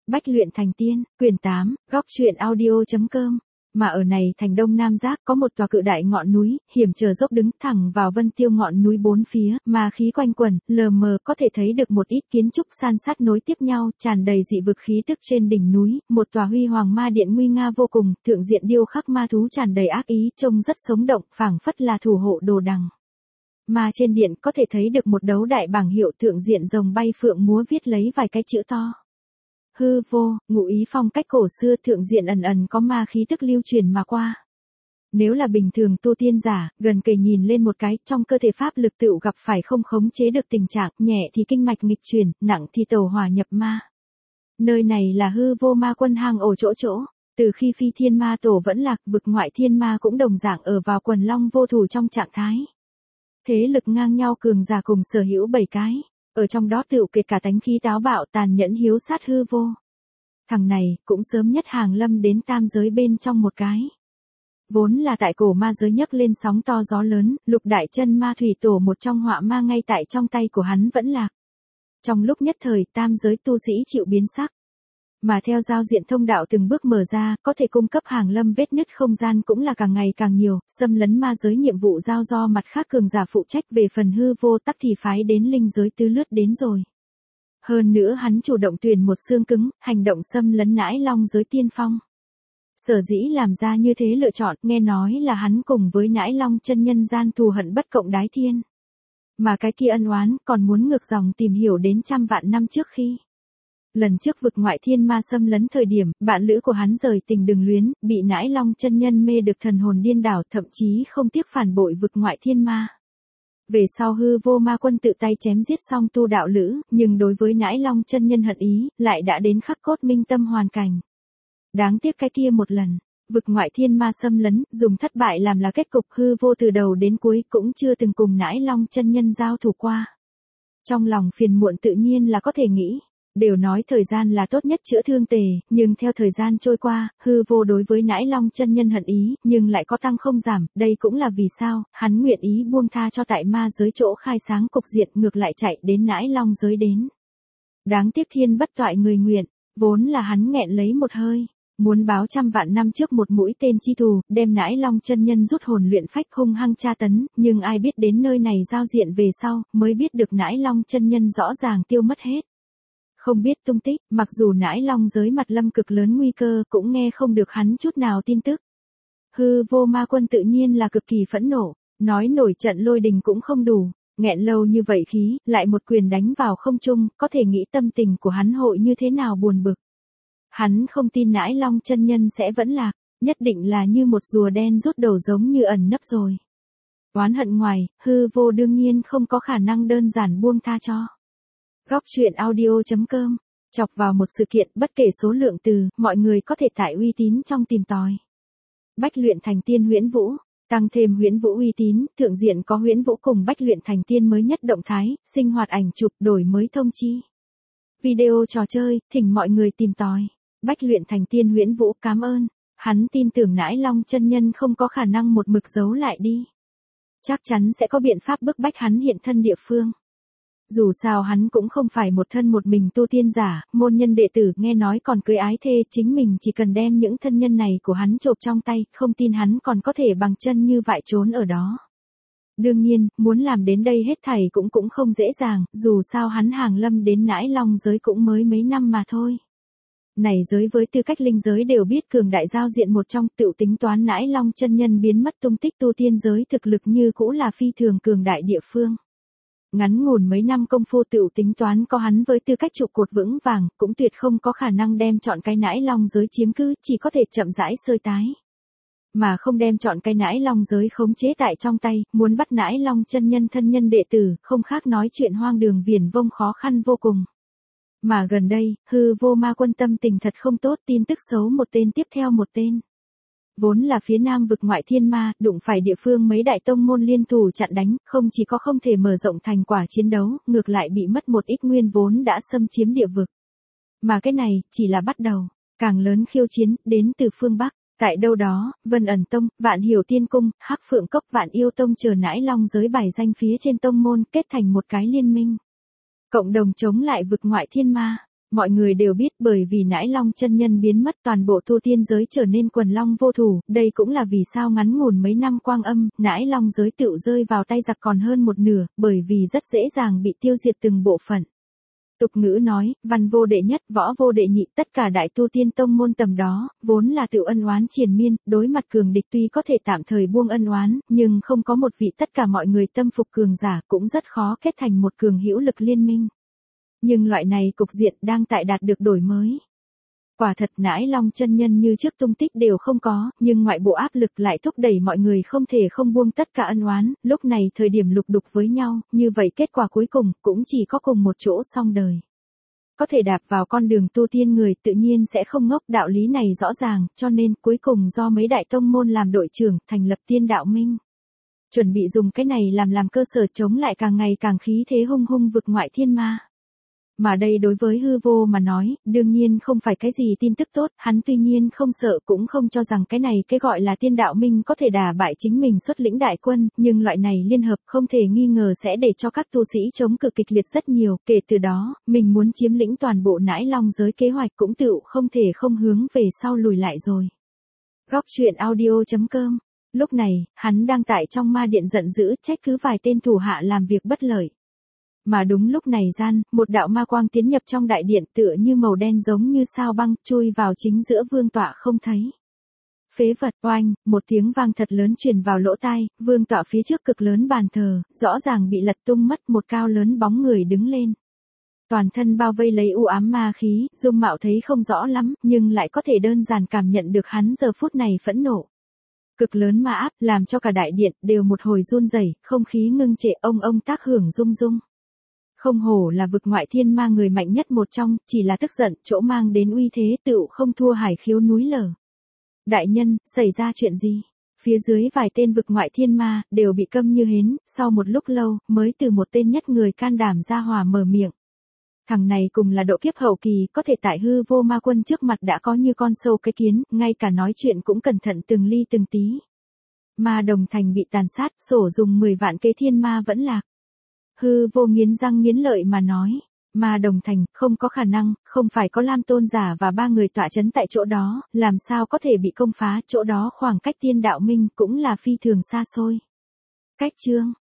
Bách luyện thành tiên, quyển 8, góc truyện audio.com. Mà ở này thành Đông Nam Giác có một tòa cự đại ngọn núi, hiểm trở dốc đứng thẳng vào vân tiêu ngọn núi bốn phía, mà khí quanh quẩn, lờ mờ có thể thấy được một ít kiến trúc san sát nối tiếp nhau, tràn đầy dị vực khí tức trên đỉnh núi, một tòa huy hoàng ma điện nguy nga vô cùng, thượng diện điêu khắc ma thú tràn đầy ác ý, trông rất sống động, phảng phất là thủ hộ đồ đằng. Mà trên điện có thể thấy được một đấu đại bảng hiệu thượng diện rồng bay phượng múa viết lấy vài cái chữ to. Hư vô, ngụ ý phong cách cổ xưa, thượng diện ẩn ẩn có ma khí tức lưu truyền mà qua. Nếu là bình thường tu tiên giả, gần kề nhìn lên một cái, trong cơ thể pháp lực tựu gặp phải không khống chế được tình trạng, nhẹ thì kinh mạch nghịch chuyển, nặng thì tẩu hỏa nhập ma. Nơi này là hư vô ma quân hang ổ chỗ. Từ khi phi thiên ma tổ vẫn lạc, vực ngoại thiên ma cũng đồng dạng ở vào quần long vô thủ trong trạng thái. Thế lực ngang nhau cường giả cùng sở hữu 7 cái. Ở trong đó tựu kể cả tánh khí táo bạo tàn nhẫn hiếu sát hư vô. Thằng này cũng sớm nhất hàng lâm đến tam giới bên trong một cái. Vốn là tại cổ ma giới nhấc lên sóng to gió lớn, lục đại chân ma thủy tổ một trong họa ma ngay tại trong tay của hắn vẫn lạc. Trong lúc nhất thời tam giới tu sĩ chịu biến sắc. Mà theo giao diện thông đạo từng bước mở ra, có thể cung cấp hàng lâm vết nứt không gian cũng là càng ngày càng nhiều, xâm lấn ma giới nhiệm vụ giao do mặt khác cường giả phụ trách, về phần hư vô tắc thì phái đến linh giới tứ lướt đến rồi. Hơn nữa hắn chủ động tuyển một xương cứng, hành động xâm lấn nãi long giới tiên phong. Sở dĩ làm ra như thế lựa chọn, nghe nói là hắn cùng với nãi long chân nhân gian thù hận bất cộng đái thiên. Mà cái kia ân oán còn muốn ngược dòng tìm hiểu đến trăm vạn năm trước khi. Lần trước vực ngoại thiên ma xâm lấn thời điểm, bạn lữ của hắn rời tình đừng luyến, bị nãi long chân nhân mê được thần hồn điên đảo, thậm chí không tiếc phản bội vực ngoại thiên ma. Về sau hư vô ma quân tự tay chém giết xong tu đạo lữ, nhưng đối với nãi long chân nhân hận ý, lại đã đến khắc cốt minh tâm hoàn cảnh. Đáng tiếc cái kia một lần, vực ngoại thiên ma xâm lấn, dùng thất bại làm là kết cục, hư vô từ đầu đến cuối cũng chưa từng cùng nãi long chân nhân giao thủ qua. Trong lòng phiền muộn tự nhiên là có thể nghĩ. Đều nói thời gian là tốt nhất chữa thương tề, nhưng theo thời gian trôi qua, hư vô đối với nãi long chân nhân hận ý, nhưng lại có tăng không giảm, đây cũng là vì sao, hắn nguyện ý buông tha cho tại ma giới chỗ khai sáng cục diện, ngược lại chạy đến nãi long giới đến. Đáng tiếc thiên bất toại người nguyện, vốn là hắn nghẹn lấy một hơi, muốn báo trăm vạn năm trước một mũi tên chi thù, đem nãi long chân nhân rút hồn luyện phách hung hăng tra tấn, nhưng ai biết đến nơi này giao diện về sau, mới biết được nãi long chân nhân rõ ràng tiêu mất hết. Không biết tung tích, mặc dù nãi long giới mặt lâm cực lớn nguy cơ, cũng nghe không được hắn chút nào tin tức. Hư vô ma quân tự nhiên là cực kỳ phẫn nộ, nói nổi trận lôi đình cũng không đủ, nghẹn lâu như vậy khí, lại một quyền đánh vào không trung, có thể nghĩ tâm tình của hắn hội như thế nào buồn bực. Hắn không tin nãi long chân nhân sẽ vẫn lạc, nhất định là như một rùa đen rút đầu giống như ẩn nấp rồi. Oán hận ngoài, hư vô đương nhiên không có khả năng đơn giản buông tha cho. Góc truyện audio.com, chọc vào một sự kiện bất kể số lượng từ, mọi người có thể tải uy tín trong tìm tòi. Bách luyện thành tiên huyễn vũ, tăng thêm huyễn vũ uy tín, thượng diện có huyễn vũ cùng bách luyện thành tiên mới nhất động thái, sinh hoạt ảnh chụp, đổi mới thông chi. Video trò chơi, thỉnh mọi người tìm tòi. Bách luyện thành tiên huyễn vũ, cảm ơn. Hắn tin tưởng nãi long chân nhân không có khả năng một mực giấu lại đi. Chắc chắn sẽ có biện pháp bức bách hắn hiện thân địa phương. Dù sao hắn cũng không phải một thân một mình tu tiên giả, môn nhân đệ tử, nghe nói còn cưới ái thê, chính mình chỉ cần đem những thân nhân này của hắn chộp trong tay, không tin hắn còn có thể bằng chân như vại trốn ở đó. Đương nhiên, muốn làm đến đây hết thảy cũng không dễ dàng, dù sao hắn hàng lâm đến nãi long giới cũng mới mấy năm mà thôi. Này giới với tư cách linh giới đều biết cường đại giao diện một trong, tựu tính toán nãi long chân nhân biến mất tung tích, tu tiên giới thực lực như cũ là phi thường cường đại địa phương. Ngắn ngủn mấy năm công phu tựu tính toán có hắn với tư cách trụ cột vững vàng, cũng tuyệt không có khả năng đem chọn cái nãi long giới chiếm cứ, chỉ có thể chậm rãi sơi tái. Mà không đem chọn cái nãi long giới khống chế tại trong tay, muốn bắt nãi long chân nhân thân nhân đệ tử, không khác nói chuyện hoang đường viển vông, khó khăn vô cùng. Mà gần đây, hư vô ma quân tâm tình thật không tốt, tin tức xấu một tên tiếp theo một tên. Vốn là phía nam vực ngoại thiên ma, đụng phải địa phương mấy đại tông môn liên thủ chặn đánh, không chỉ có không thể mở rộng thành quả chiến đấu, ngược lại bị mất một ít nguyên vốn đã xâm chiếm địa vực. Mà cái này, chỉ là bắt đầu, càng lớn khiêu chiến, đến từ phương Bắc, tại đâu đó, Vân Ẩn Tông, Vạn Hiểu Tiên Cung, Hắc Phượng Cốc, Vạn Yêu Tông chờ nãi long giới bài danh phía trên tông môn, kết thành một cái liên minh. Cộng đồng chống lại vực ngoại thiên ma. Mọi người đều biết bởi vì Nãi Long chân nhân biến mất toàn bộ tu tiên giới trở nên quần long vô thủ, đây cũng là vì sao ngắn ngủn mấy năm quang âm, Nãi Long giới tựu rơi vào tay giặc còn hơn một nửa, bởi vì rất dễ dàng bị tiêu diệt từng bộ phận. Tục ngữ nói, văn vô đệ nhất, võ vô đệ nhị, tất cả đại tu tiên tông môn tầm đó, vốn là tự ân oán triền miên, đối mặt cường địch tuy có thể tạm thời buông ân oán, nhưng không có một vị tất cả mọi người tâm phục cường giả cũng rất khó kết thành một cường hữu lực liên minh. Nhưng loại này cục diện đang tại đạt được đổi mới. Quả thật Nãi Long chân nhân như trước tung tích đều không có, nhưng ngoại bộ áp lực lại thúc đẩy mọi người không thể không buông tất cả ân oán, lúc này thời điểm lục đục với nhau, như vậy kết quả cuối cùng cũng chỉ có cùng một chỗ xong đời. Có thể đạp vào con đường tu tiên người tự nhiên sẽ không ngốc, đạo lý này rõ ràng, cho nên cuối cùng do mấy đại tông môn làm đội trưởng, thành lập Tiên Đạo Minh. Chuẩn bị dùng cái này làm cơ sở chống lại càng ngày càng khí thế hung hung vực ngoại thiên ma. Mà đây đối với hư vô mà nói, đương nhiên không phải cái gì tin tức tốt, hắn tuy nhiên không sợ cũng không cho rằng cái này cái gọi là Tiên Đạo Minh có thể đả bại chính mình xuất lĩnh đại quân, nhưng loại này liên hợp không thể nghi ngờ sẽ để cho các tu sĩ chống cự kịch liệt rất nhiều, kể từ đó, mình muốn chiếm lĩnh toàn bộ Nãi Long giới kế hoạch cũng tựu không thể không hướng về sau lùi lại rồi. Góc truyện audio.com. Lúc này, hắn đang tại trong ma điện giận dữ trách cứ vài tên thủ hạ làm việc bất lợi. Mà đúng lúc này gian, một đạo ma quang tiến nhập trong đại điện tựa như màu đen giống như sao băng, chui vào chính giữa vương tọa không thấy. Phế vật, oanh, một tiếng vang thật lớn truyền vào lỗ tai, vương tọa phía trước cực lớn bàn thờ, rõ ràng bị lật tung mất, một cao lớn bóng người đứng lên. Toàn thân bao vây lấy u ám ma khí, dung mạo thấy không rõ lắm, nhưng lại có thể đơn giản cảm nhận được hắn giờ phút này phẫn nộ. Cực lớn ma áp, làm cho cả đại điện đều một hồi run rẩy, không khí ngưng trệ, ông tác hưởng rung rung. Không hổ là vực ngoại thiên ma người mạnh nhất một trong, chỉ là tức giận, chỗ mang đến uy thế tựu không thua Hải Khiếu núi lở. Đại nhân, xảy ra chuyện gì? Phía dưới vài tên vực ngoại thiên ma, đều bị câm như hến, sau một lúc lâu, mới từ một tên nhất người can đảm ra hòa mở miệng. Thằng này cùng là độ kiếp hậu kỳ, có thể tại hư vô ma quân trước mặt đã có như con sâu cái kiến, ngay cả nói chuyện cũng cẩn thận từng ly từng tí. Ma Đồng Thành bị tàn sát, sổ dùng 10 vạn kế thiên ma vẫn lạc. Hư vô nghiến răng nghiến lợi mà nói, Ma Đồng Thành, không có khả năng, không phải có Lam Tôn giả và 3 người tọa chấn tại chỗ đó, làm sao có thể bị công phá, chỗ đó khoảng cách Tiên Đạo Minh cũng là phi thường xa xôi. Cách chương